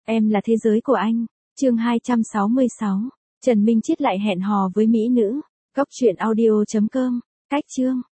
Em là thế giới của anh. Chương 266. Trần Minh Chiết lại hẹn hò với mỹ nữ. Góc truyện audio.com. Cách chương.